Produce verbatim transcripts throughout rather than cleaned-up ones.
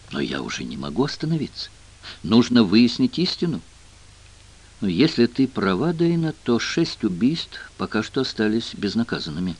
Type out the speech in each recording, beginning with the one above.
Но я уже не могу остановиться. Нужно выяснить истину. Но если ты права, Дейна, то шесть убийств пока что остались безнаказанными.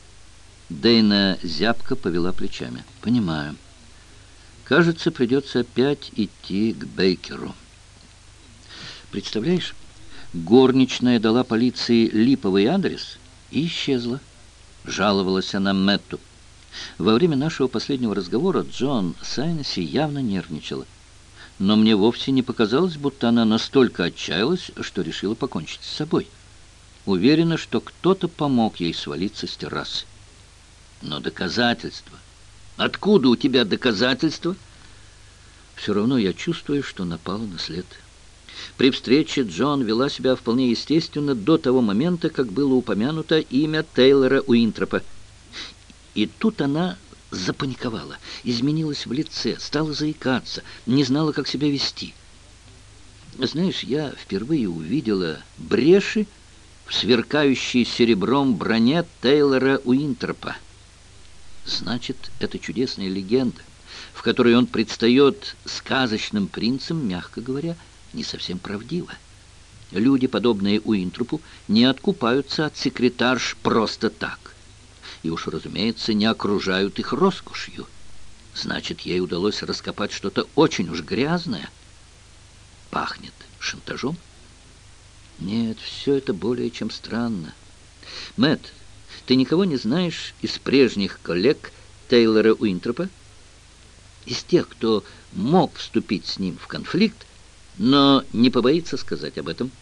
Дейна зябко повела плечами. Понимаю. Кажется, придется опять идти к Бейкеру. Представляешь, горничная дала полиции липовый адрес и исчезла. Жаловалась она Мэтту. Во время нашего последнего разговора Джон Сайнесси явно нервничала. Но мне вовсе не показалось, будто она настолько отчаялась, что решила покончить с собой. Уверена, что кто-то помог ей свалиться с террасы. Но доказательства? Откуда у тебя доказательства? Все равно я чувствую, что напала на след. При встрече Джон вела себя вполне естественно до того момента, как было упомянуто имя Тейлора Уинтропа. И тут она запаниковала, изменилась в лице, стала заикаться, не знала, как себя вести. Знаешь, я впервые увидела бреши в сверкающей серебром броне Тейлора Уинтропа. Значит, это чудесная легенда, в которой он предстает сказочным принцем, мягко говоря, не совсем правдива. Люди, подобные Уинтропу, не откупаются от секретарш просто так. И уж, разумеется, не окружают их роскошью. Значит, ей удалось раскопать что-то очень уж грязное. Пахнет шантажом? Нет, все это более чем странно. Мэтт, ты никого не знаешь из прежних коллег Тейлора Уинтропа? Из тех, кто мог вступить с ним в конфликт, но не побоится сказать об этом?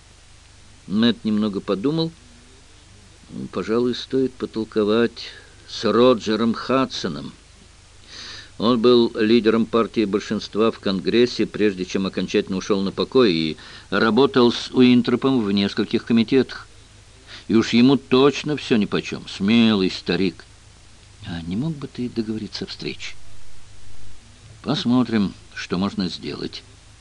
Мэтт немного подумал. Пожалуй, стоит потолковать с Роджером Хадсоном. Он был лидером партии большинства в Конгрессе, прежде чем окончательно ушел на покой, и работал с Уинтропом в нескольких комитетах. И уж ему точно все нипочем. Смелый старик. А не мог бы ты договориться о встрече? Посмотрим, что можно сделать.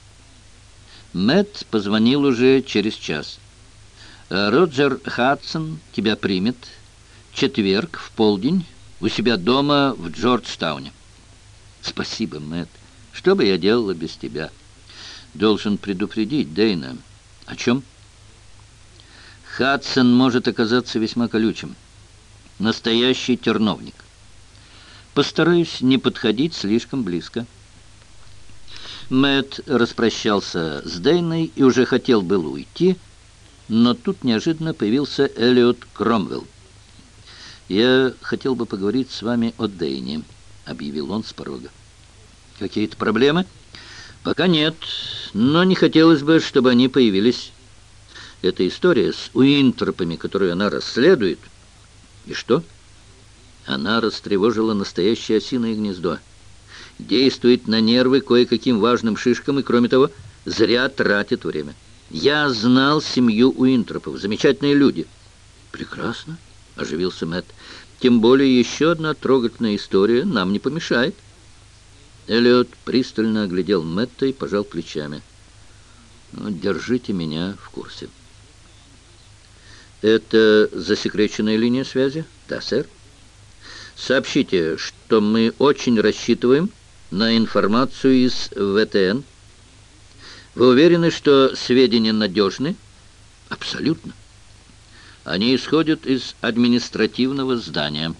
Мэтт позвонил уже через час. Роджер Хадсон тебя примет. Четверг, в полдень, у себя дома в Джорджтауне. Спасибо, Мэтт. Что бы я делала без тебя? Должен предупредить, Дейна. О чем? Хадсон может оказаться весьма колючим. Настоящий терновник. Постараюсь не подходить слишком близко. Мэтт распрощался с Дейной и уже хотел было уйти, но тут неожиданно появился Эллиот Кромвелл. «Я хотел бы поговорить с вами о Дейне», — объявил он с порога. «Какие-то проблемы?» «Пока нет, но не хотелось бы, чтобы они появились. Эта история с Уинтропами, которую она расследует...» «И что?» «Она растревожила настоящее осиное гнездо. Действует на нервы кое-каким важным шишкам и, кроме того, зря тратит время. Я знал семью Уинтропов. Замечательные люди». «Прекрасно», — оживился Мэтт. «Тем более еще одна трогательная история нам не помешает». Эллиот пристально оглядел Мэтта и пожал плечами. «Ну, держите меня в курсе». «Это засекреченная линия связи?» «Да, сэр». «Сообщите, что мы очень рассчитываем на информацию из вэ тэ эн. Вы уверены, что сведения надежны?» «Абсолютно. Они исходят из административного здания».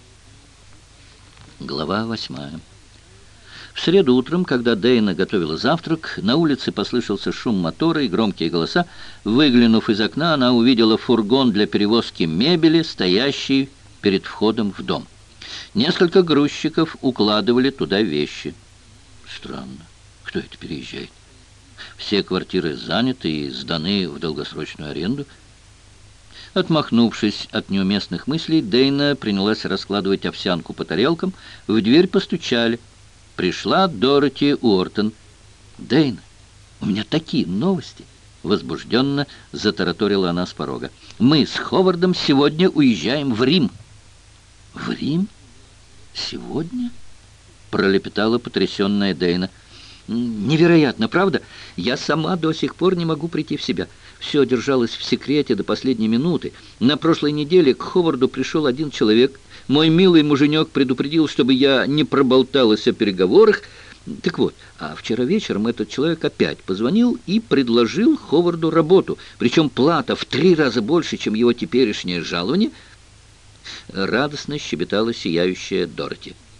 Глава восьмая. В среду утром, когда Дейна готовила завтрак, на улице послышался шум мотора и громкие голоса. Выглянув из окна, она увидела фургон для перевозки мебели, стоящий перед входом в дом. Несколько грузчиков укладывали туда вещи. Странно, кто это переезжает? Все квартиры заняты и сданы в долгосрочную аренду. Отмахнувшись от неуместных мыслей, Дейна принялась раскладывать овсянку по тарелкам. В дверь постучали. Пришла Дороти Уортон. «Дейна, у меня такие новости!» Возбужденно затараторила она с порога. «Мы с Ховардом сегодня уезжаем в Рим». «В Рим? Сегодня?» Пролепетала потрясенная Дейна. «Невероятно, правда? Я сама до сих пор не могу прийти в себя. Все держалось в секрете до последней минуты. На прошлой неделе к Ховарду пришел один человек. Мой милый муженек предупредил, чтобы я не проболталась о переговорах. Так вот, а вчера вечером этот человек опять позвонил и предложил Ховарду работу, причем плата в три раза больше, чем его теперешнее жалование. Радостно щебетала сияющая Дороти.